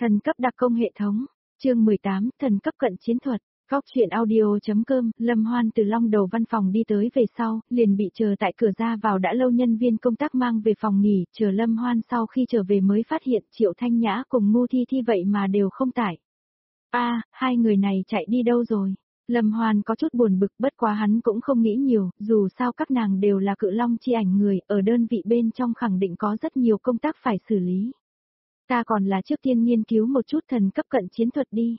Thần cấp đặc công hệ thống, chương 18, thần cấp cận chiến thuật. Góc chuyện audio.com, Lâm Hoan từ Long Đầu văn phòng đi tới về sau, liền bị chờ tại cửa ra vào đã lâu nhân viên công tác mang về phòng nghỉ, chờ Lâm Hoan sau khi trở về mới phát hiện Triệu Thanh Nhã cùng Ngu Thi Thi vậy mà đều không tại. Hai người này chạy đi đâu rồi? Lâm Hoan có chút buồn bực, bất quá hắn cũng không nghĩ nhiều, dù sao các nàng đều là Cự Long chi ảnh người, ở đơn vị bên trong khẳng định có rất nhiều công tác phải xử lý. Ta còn là trước tiên nghiên cứu một chút thần cấp cận chiến thuật đi.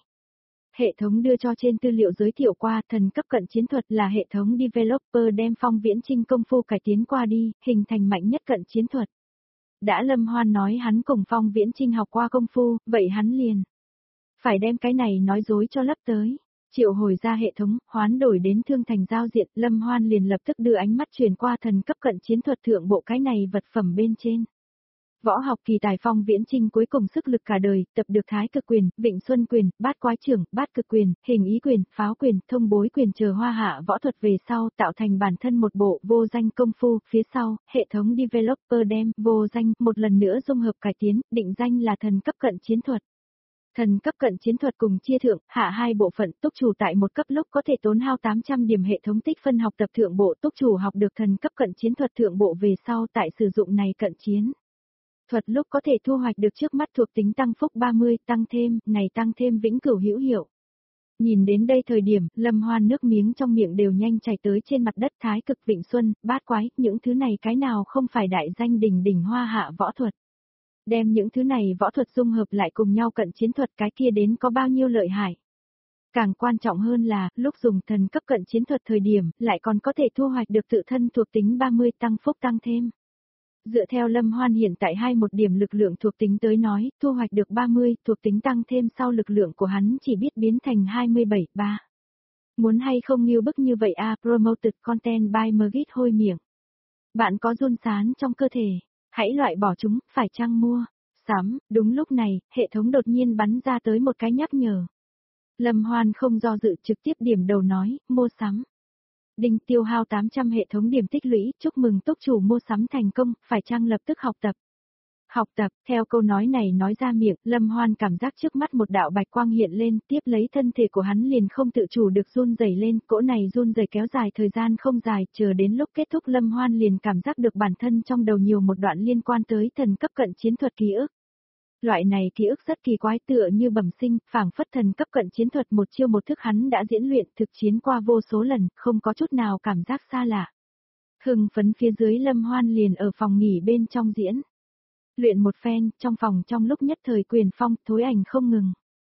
Hệ thống đưa cho trên tư liệu giới thiệu qua, thần cấp cận chiến thuật là hệ thống developer đem Phong Viễn Trinh công phu cải tiến qua đi, hình thành mạnh nhất cận chiến thuật. Đã Lâm Hoan nói hắn cùng Phong Viễn Trinh học qua công phu, vậy hắn liền phải đem cái này nói dối cho lấp tới. Triệu hồi ra hệ thống, hoán đổi đến Thương Thành giao diện, Lâm Hoan liền lập tức đưa ánh mắt truyền qua thần cấp cận chiến thuật thượng bộ cái này vật phẩm bên trên. Võ học kỳ tài Phong Viễn Trinh cuối cùng sức lực cả đời, tập được Thái Cực quyền, Vịnh Xuân quyền, Bát Quái trưởng, Bát Cực quyền, Hình Ý quyền, Pháo quyền, Thông Bối quyền chờ hoa hạ võ thuật về sau tạo thành bản thân một bộ vô danh công phu, phía sau, hệ thống developer đem vô danh một lần nữa dung hợp cải tiến, định danh là thần cấp cận chiến thuật. Thần cấp cận chiến thuật cùng chia thượng, hạ hai bộ phận, túc chủ tại một cấp lúc có thể tốn hao 800 điểm hệ thống tích phân học tập thượng bộ, túc chủ học được thần cấp cận chiến thuật thượng bộ về sau tại sử dụng này cận chiến thuật lúc có thể thu hoạch được trước mắt thuộc tính tăng phúc 30, tăng thêm, này tăng thêm vĩnh cửu hữu hiệu. Nhìn đến đây thời điểm, Lâm Hoan nước miếng trong miệng đều nhanh chảy tới trên mặt đất. Thái Cực, Vịnh Xuân, Bát Quái, những thứ này cái nào không phải đại danh đỉnh đỉnh hoa hạ võ thuật. Đem những thứ này võ thuật dung hợp lại cùng nhau cận chiến thuật cái kia đến có bao nhiêu lợi hại. Càng quan trọng hơn là, lúc dùng thần cấp cận chiến thuật thời điểm, lại còn có thể thu hoạch được tự thân thuộc tính 30 tăng phúc tăng thêm. Dựa theo Lâm Hoan hiện tại 21 điểm lực lượng thuộc tính tới nói, thu hoạch được 30 thuộc tính tăng thêm sau lực lượng của hắn chỉ biết biến thành 27, 3. Muốn hay không nghiêu bức như vậy promoted content by Mgit hôi miệng. Bạn có run sán trong cơ thể, hãy loại bỏ chúng, phải chăng mua, sắm, đúng lúc này, hệ thống đột nhiên bắn ra tới một cái nhắc nhở. Lâm Hoan không do dự trực tiếp điểm đầu nói, mua sắm. Đinh tiêu hao 800 hệ thống điểm tích lũy, chúc mừng túc chủ mua sắm thành công, phải chăng lập tức học tập. Học tập, theo câu nói này nói ra miệng, Lâm Hoan cảm giác trước mắt một đạo bạch quang hiện lên, tiếp lấy thân thể của hắn liền không tự chủ được run rẩy lên, cỗ này run rẩy kéo dài thời gian không dài, chờ đến lúc kết thúc Lâm Hoan liền cảm giác được bản thân trong đầu nhiều một đoạn liên quan tới thần cấp cận chiến thuật ký ức. Loại này ký ức rất kỳ quái tựa như bẩm sinh, phảng phất thần cấp cận chiến thuật một chiêu một thức hắn đã diễn luyện thực chiến qua vô số lần, không có chút nào cảm giác xa lạ. Hưng phấn phía dưới Lâm Hoan liền ở phòng nghỉ bên trong diễn. Luyện một phen, trong phòng trong lúc nhất thời quyền phong, thối ảnh không ngừng.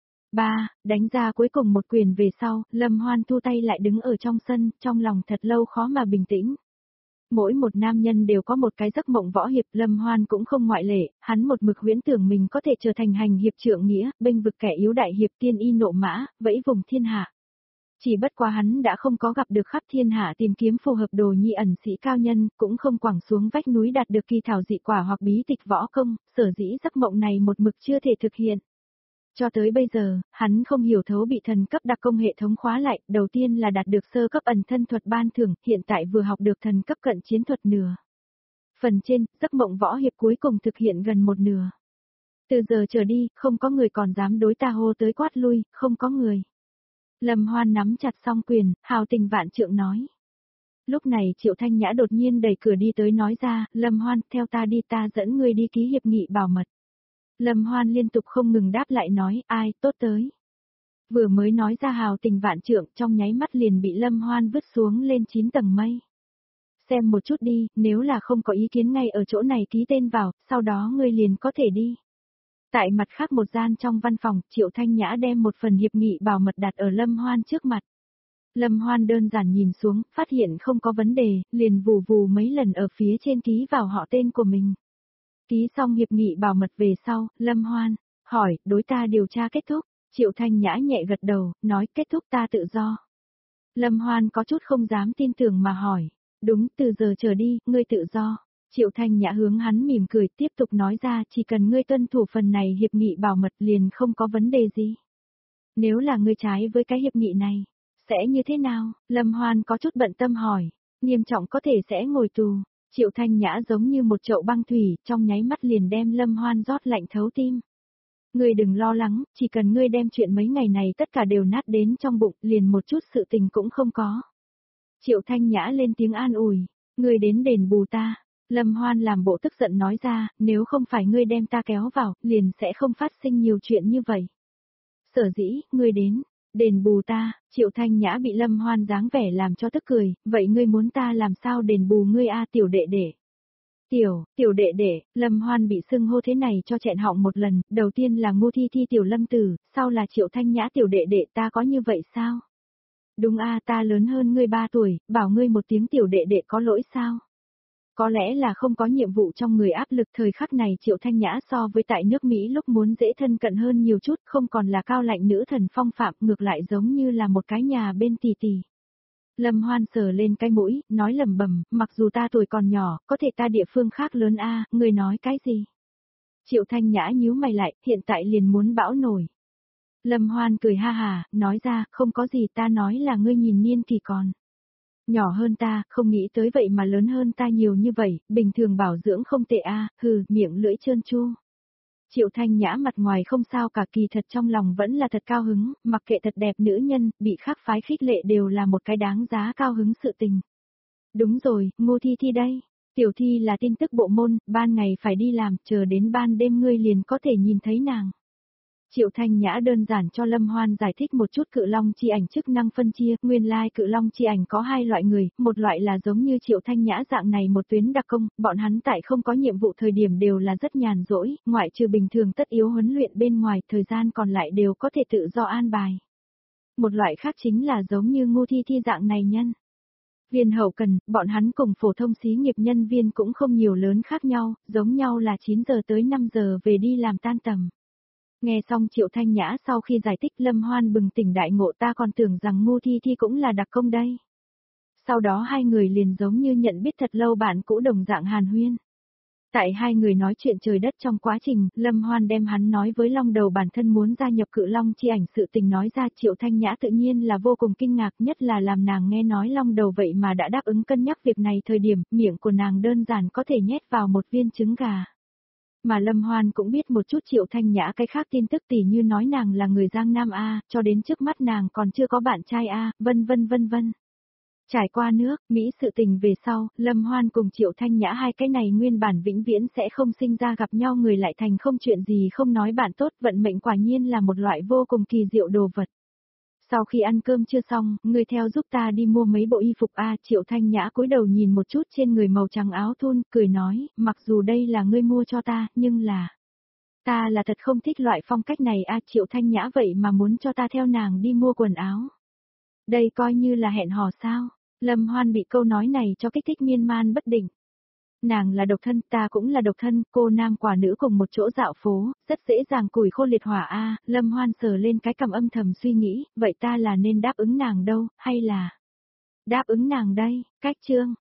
Đánh ra cuối cùng một quyền về sau, Lâm Hoan thu tay lại đứng ở trong sân, trong lòng thật lâu khó mà bình tĩnh. Mỗi một nam nhân đều có một cái giấc mộng võ hiệp, Lâm Hoan cũng không ngoại lệ, hắn một mực huyễn tưởng mình có thể trở thành hành hiệp trượng nghĩa, bênh vực kẻ yếu đại hiệp tiên y nộ mã, vẫy vùng thiên hạ. Chỉ bất quá hắn đã không có gặp được khắp thiên hạ tìm kiếm phù hợp đồ nhi ẩn sĩ cao nhân, cũng không quẳng xuống vách núi đạt được kỳ thảo dị quả hoặc bí tịch võ công, sở dĩ giấc mộng này một mực chưa thể thực hiện. Cho tới bây giờ, hắn không hiểu thấu bị thần cấp đặc công hệ thống khóa lại, đầu tiên là đạt được sơ cấp ẩn thân thuật ban thưởng, hiện tại vừa học được thần cấp cận chiến thuật nửa. Phần trên, giấc mộng võ hiệp cuối cùng thực hiện gần một nửa. Từ giờ trở đi, không có người còn dám đối ta hô tới quát lui, không có người. Lâm Hoan nắm chặt song quyền, hào tình vạn trượng nói. Lúc này Triệu Thanh Nhã đột nhiên đẩy cửa đi tới nói ra, Lâm Hoan, theo ta đi, ta dẫn ngươi đi ký hiệp nghị bảo mật. Lâm Hoan liên tục không ngừng đáp lại nói, ai, tốt tới. Vừa mới nói ra hào tình vạn trượng, trong nháy mắt liền bị Lâm Hoan vứt xuống lên 9 tầng mây. Xem một chút đi, nếu là không có ý kiến ngay ở chỗ này ký tên vào, sau đó ngươi liền có thể đi. Tại mặt khác một gian trong văn phòng, Triệu Thanh Nhã đem một phần hiệp nghị bảo mật đặt ở Lâm Hoan trước mặt. Lâm Hoan đơn giản nhìn xuống, phát hiện không có vấn đề, liền vù vù mấy lần ở phía trên ký vào họ tên của mình. Ký xong hiệp nghị bảo mật về sau, Lâm Hoan hỏi, đối ta điều tra kết thúc. Triệu Thanh Nhã nhẹ gật đầu, nói kết thúc ta tự do. Lâm Hoan có chút không dám tin tưởng mà hỏi, đúng, từ giờ trở đi, ngươi tự do. Triệu Thanh Nhã hướng hắn mỉm cười tiếp tục nói ra, chỉ cần ngươi tuân thủ phần này hiệp nghị bảo mật liền không có vấn đề gì. Nếu là ngươi trái với cái hiệp nghị này, sẽ như thế nào? Lâm Hoan có chút bận tâm hỏi, nghiêm trọng có thể sẽ ngồi tù. Triệu Thanh Nhã giống như một chậu băng thủy, trong nháy mắt liền đem Lâm Hoan rót lạnh thấu tim. Ngươi đừng lo lắng, chỉ cần ngươi đem chuyện mấy ngày này tất cả đều nát đến trong bụng, liền một chút sự tình cũng không có. Triệu Thanh Nhã lên tiếng an ủi, ngươi đến đền bù ta. Lâm Hoan làm bộ tức giận nói ra, nếu không phải ngươi đem ta kéo vào, liền sẽ không phát sinh nhiều chuyện như vậy. Sở dĩ, ngươi đến, đền bù ta, Triệu Thanh Nhã bị Lâm Hoan dáng vẻ làm cho tức cười, vậy ngươi muốn ta làm sao đền bù ngươi a tiểu đệ đệ. Tiểu đệ đệ, Lâm Hoan bị xưng hô thế này cho chẹn họng một lần, đầu tiên là Ngô Thi Thi tiểu Lâm Tử, sau là Triệu Thanh Nhã tiểu đệ đệ, ta có như vậy sao? Đúng a, ta lớn hơn ngươi 3 tuổi, bảo ngươi một tiếng tiểu đệ đệ có lỗi sao? Có lẽ là không có nhiệm vụ trong người áp lực thời khắc này Triệu Thanh Nhã so với tại nước Mỹ lúc muốn dễ thân cận hơn nhiều chút, không còn là cao lạnh nữ thần phong phạm, ngược lại giống như là một cái nhà bên tì tì. Lâm Hoan sờ lên cái mũi, nói lẩm bẩm, mặc dù ta tuổi còn nhỏ, có thể ta địa phương khác lớn a, người nói cái gì? Triệu Thanh Nhã nhíu mày lại, hiện tại liền muốn bão nổi. Lâm Hoan cười ha hà, nói ra, không có gì, ta nói là ngươi nhìn niên kỳ còn nhỏ hơn ta, không nghĩ tới vậy mà lớn hơn ta nhiều như vậy, bình thường bảo dưỡng không tệ a, hừ, miệng lưỡi trơn tru. Triệu Thanh Nhã mặt ngoài không sao cả, kỳ thật trong lòng vẫn là thật cao hứng, mặc kệ thật đẹp nữ nhân, bị khác phái khích lệ đều là một cái đáng giá cao hứng sự tình. Đúng rồi, Ngô Thi Thi đây. Tiểu Thi là tin tức bộ môn, ban ngày phải đi làm, chờ đến ban đêm ngươi liền có thể nhìn thấy nàng. Triệu Thanh Nhã đơn giản cho Lâm Hoan giải thích một chút cự long chi ảnh chức năng phân chia, nguyên lai cự long chi ảnh có 2 loại người, một loại là giống như Triệu Thanh Nhã dạng này một tuyến đặc công, bọn hắn tại không có nhiệm vụ thời điểm đều là rất nhàn rỗi, ngoại trừ bình thường tất yếu huấn luyện bên ngoài, thời gian còn lại đều có thể tự do an bài. Một loại khác chính là giống như Ngô Thi Thi dạng này nhân viên hậu cần, bọn hắn cùng phổ thông xí nghiệp nhân viên cũng không nhiều lớn khác nhau, giống nhau là 9 giờ tới 5 giờ về đi làm tan tầm. Nghe xong Triệu Thanh Nhã sau khi giải thích Lâm Hoan bừng tỉnh đại ngộ, ta còn tưởng rằng Ngô Thi Thi cũng là đặc công đây. Sau đó hai người liền giống như nhận biết thật lâu bạn cũ đồng dạng hàn huyên. Tại hai người nói chuyện trời đất trong quá trình, Lâm Hoan đem hắn nói với Long Đầu bản thân muốn gia nhập cự long chi ảnh sự tình nói ra, Triệu Thanh Nhã tự nhiên là vô cùng kinh ngạc, nhất là làm nàng nghe nói Long Đầu vậy mà đã đáp ứng cân nhắc việc này thời điểm, miệng của nàng đơn giản có thể nhét vào một viên trứng gà. Mà Lâm Hoan cũng biết một chút Triệu Thanh Nhã cái khác tin tức tỉ như nói nàng là người Giang Nam A, cho đến trước mắt nàng còn chưa có bạn trai A, vân vân vân vân. Trải qua nước, Mỹ sự tình về sau, Lâm Hoan cùng Triệu Thanh Nhã hai cái này nguyên bản vĩnh viễn sẽ không sinh ra gặp nhau người lại thành không chuyện gì không nói bạn tốt, vận mệnh quả nhiên là một loại vô cùng kỳ diệu đồ vật. Sau khi ăn cơm chưa xong, người theo giúp ta đi mua mấy bộ y phục a. Triệu Thanh Nhã cúi đầu nhìn một chút trên người màu trắng áo thun, cười nói, mặc dù đây là ngươi mua cho ta, nhưng là ta là thật không thích loại phong cách này a. Triệu Thanh Nhã vậy mà muốn cho ta theo nàng đi mua quần áo. Đây coi như là hẹn hò sao? Lâm Hoan bị câu nói này cho kích thích miên man bất định. Nàng là độc thân, ta cũng là độc thân, cô nam quả nữ cùng một chỗ dạo phố, rất dễ dàng củi khô liệt hỏa a. Lâm Hoan sờ lên cái cằm âm thầm suy nghĩ, vậy ta là nên đáp ứng nàng đâu, hay là đáp ứng nàng đây, cách chương.